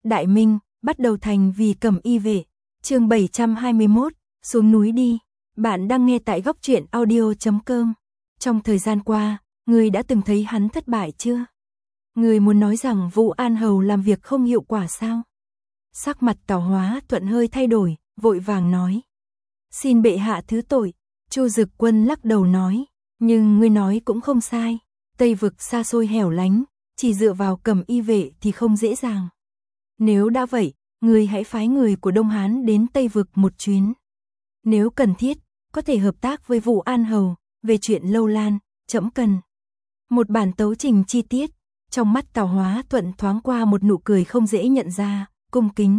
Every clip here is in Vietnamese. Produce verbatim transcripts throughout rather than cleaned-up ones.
Đại Minh, bắt đầu thành vì Cẩm Y vệ. Chương bảy trăm hai mươi mốt, xuống núi đi. Bạn đang nghe tại góc truyện audio chấm com. Trong thời gian qua, người đã từng thấy hắn thất bại chưa? Người muốn nói rằng Vũ An Hầu làm việc không hiệu quả sao? Sắc mặt Tào Hóa Thuận hơi thay đổi, vội vàng nói. Xin bệ hạ thứ tội. Chu Dực Quân lắc đầu nói, nhưng ngươi nói cũng không sai. Tây vực xa xôi hẻo lánh, chỉ dựa vào Cẩm Y vệ thì không dễ dàng. Nếu đã vậy, ngươi hãy phái người của Đông Hán đến Tây vực một chuyến. Nếu cần thiết, có thể hợp tác với Vũ An Hầu, về chuyện Lâu Lan, trẫm cần một bản tấu trình chi tiết. Trong mắt Tào Hóa Thuận thoáng qua một nụ cười không dễ nhận ra, cung kính.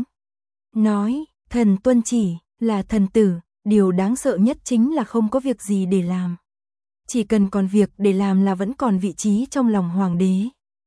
Nói, thần tuân chỉ, là thần tử, điều đáng sợ nhất chính là không có việc gì để làm. Chỉ cần còn việc để làm là vẫn còn vị trí trong lòng hoàng đế.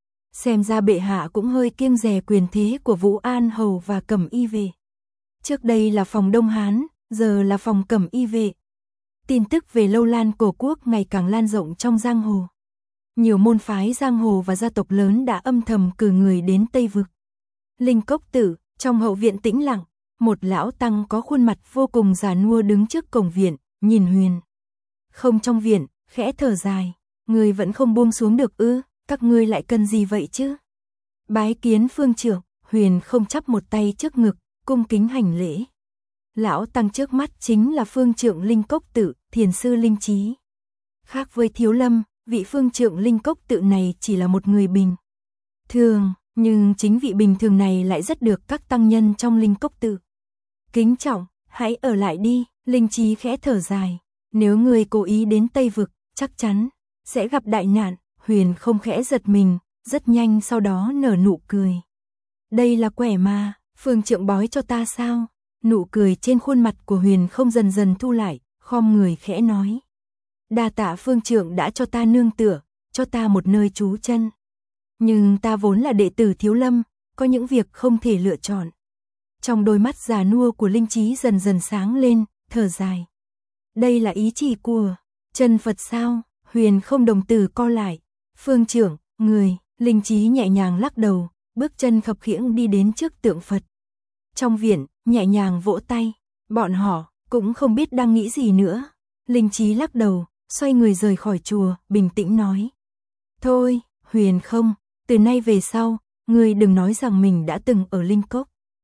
Xem ra bệ hạ cũng hơi kiêng dè quyền thế của Vũ An Hầu và Cẩm Y vệ. Trước đây là phòng Đông Hán, giờ là phòng Cẩm Y vệ. Tin tức về Lâu Lan cổ quốc ngày càng lan rộng trong giang hồ. Nhiều môn phái giang hồ và gia tộc lớn đã âm thầm cử người đến Tây vực. Linh Cốc Tử, trong hậu viện tĩnh lặng, một lão tăng có khuôn mặt vô cùng già nua đứng trước cổng viện, nhìn Huyền. Không trong viện, khẽ thở dài, người vẫn không buông xuống được ư, các ngươi lại cần gì vậy chứ? Bái kiến phương trưởng, Huyền không chắp một tay trước ngực, cung kính hành lễ. Lão tăng trước mắt chính là phương trượng Linh Cốc Tự, thiền sư Linh Trí. Khác với Thiếu Lâm, vị phương trượng Linh Cốc Tự này chỉ là một người bình thường, nhưng chính vị bình thường này lại rất được các tăng nhân trong Linh Cốc Tự kính trọng. Hãy ở lại đi, Linh Trí khẽ thở dài. Nếu người cố ý đến Tây vực, chắc chắn sẽ gặp đại nạn. Huyền không khẽ giật mình, rất nhanh sau đó nở nụ cười. Đây là quẻ mà, phương trượng bói cho ta sao? Nụ cười trên khuôn mặt của Huyền không dần dần thu lại, khom người khẽ nói. Đa tạ phương trượng đã cho ta nương tựa, cho ta một nơi trú chân. Nhưng ta vốn là đệ tử Thiếu Lâm, có những việc không thể lựa chọn. Trong đôi mắt già nua của Linh Trí dần dần sáng lên, thở dài. Đây là ý chỉ của chân Phật sao? Huyền không đồng tử co lại. Phương trưởng, người, Linh Trí nhẹ nhàng lắc đầu, bước chân khập khiễng đi đến trước tượng Phật. Trong viện, nhẹ nhàng vỗ tay, bọn họ cũng không biết đang nghĩ gì nữa. Linh Trí lắc đầu, xoay người rời khỏi chùa, bình tĩnh nói. Thôi, Huyền không, từ nay về sau, ngươi đừng nói rằng mình đã từng ở Linh Cốc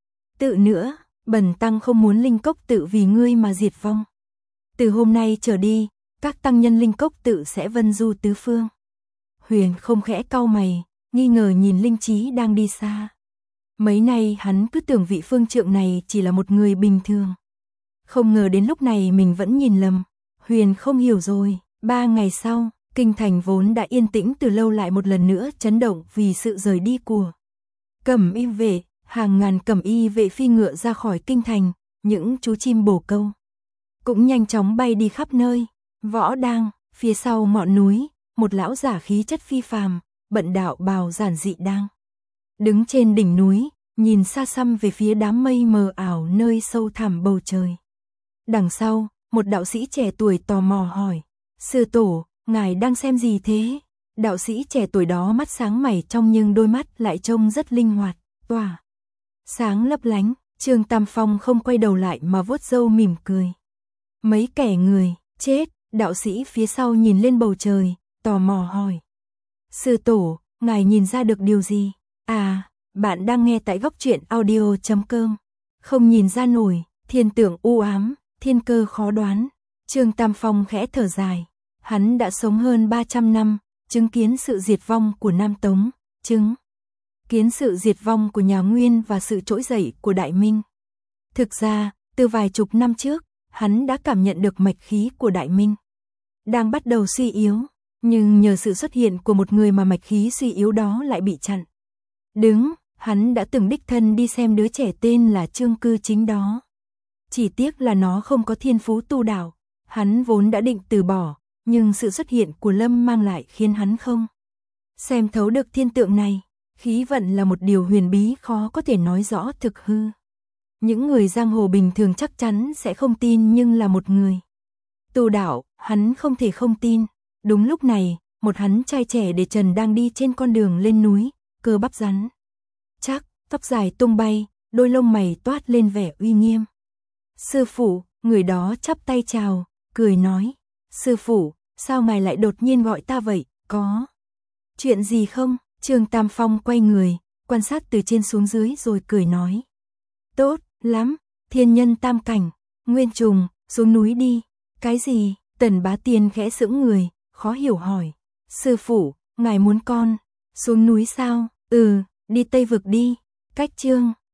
Tự nữa, bần tăng không muốn Linh Cốc Tự vì ngươi mà diệt vong. Từ hôm nay trở đi, các tăng nhân Linh Cốc Tự sẽ vân du tứ phương. Huyền không khẽ cau mày, nghi ngờ nhìn Linh Trí đang đi xa. Mấy nay hắn cứ tưởng vị phương trượng này chỉ là một người bình thường. Không ngờ đến lúc này mình vẫn nhìn lầm. Huyền không hiểu rồi. Ba ngày sau, kinh thành vốn đã yên tĩnh từ lâu lại một lần nữa chấn động vì sự rời đi của Cẩm Y vệ. Hàng ngàn Cẩm Y vệ phi ngựa ra khỏi kinh thành, những chú chim bồ câu cũng nhanh chóng bay đi khắp nơi. Võ Đang, phía sau ngọn núi, một lão giả khí chất phi phàm, bận đạo bào giản dị đang đứng trên đỉnh núi, nhìn xa xăm về phía đám mây mờ ảo nơi sâu thẳm bầu trời. Đằng sau, một đạo sĩ trẻ tuổi tò mò hỏi, sư tổ, ngài đang xem gì thế? Đạo sĩ trẻ tuổi đó mắt sáng mày trong nhưng đôi mắt lại trông rất linh hoạt, tỏa sáng lấp lánh. Trương Tam Phong không quay đầu lại mà vuốt râu mỉm cười. Mấy kẻ người chết. Đạo sĩ phía sau nhìn lên bầu trời, tò mò hỏi. Sư tổ, ngài nhìn ra được điều gì? À, bạn đang nghe tại góc truyện audio chấm com. Không nhìn ra nổi, thiên tượng u ám, thiên cơ khó đoán. Trương Tam Phong khẽ thở dài. Hắn đã sống hơn ba trăm năm, chứng kiến sự diệt vong của Nam Tống, chứng kiến sự diệt vong của nhà Nguyên và sự trỗi dậy của Đại Minh. Thực ra, từ vài chục năm trước, hắn đã cảm nhận được mạch khí của Đại Minh đang bắt đầu suy yếu, nhưng nhờ sự xuất hiện của một người mà mạch khí suy yếu đó lại bị chặn đứng. Hắn đã từng đích thân đi xem đứa trẻ tên là Trương Cư Chính đó. Chỉ tiếc là nó không có thiên phú tu đạo. Hắn vốn đã định từ bỏ, nhưng sự xuất hiện của Lâm mang lại khiến hắn không xem thấu được thiên tượng này. Khí vận là một điều huyền bí khó có thể nói rõ thực hư. Những người giang hồ bình thường chắc chắn sẽ không tin, nhưng là một người tu đạo, hắn không thể không tin. Đúng lúc này, một hắn trai trẻ để trần đang đi trên con đường lên núi, cơ bắp rắn chắc, tóc dài tung bay, đôi lông mày toát lên vẻ uy nghiêm. Sư phụ, người đó chắp tay chào, cười nói. Sư phụ, sao ngài lại đột nhiên gọi ta vậy, có chuyện gì không? Trương Tam Phong quay người, quan sát từ trên xuống dưới rồi cười nói. Tốt lắm, thiên nhân tam cảnh, Nguyên Trùng, xuống núi đi. Cái gì? Tần Bá Tiên khẽ sững người, khó hiểu hỏi. Sư phụ, ngài muốn con xuống núi sao? Ừ, đi Tây Vực đi. Cách Trương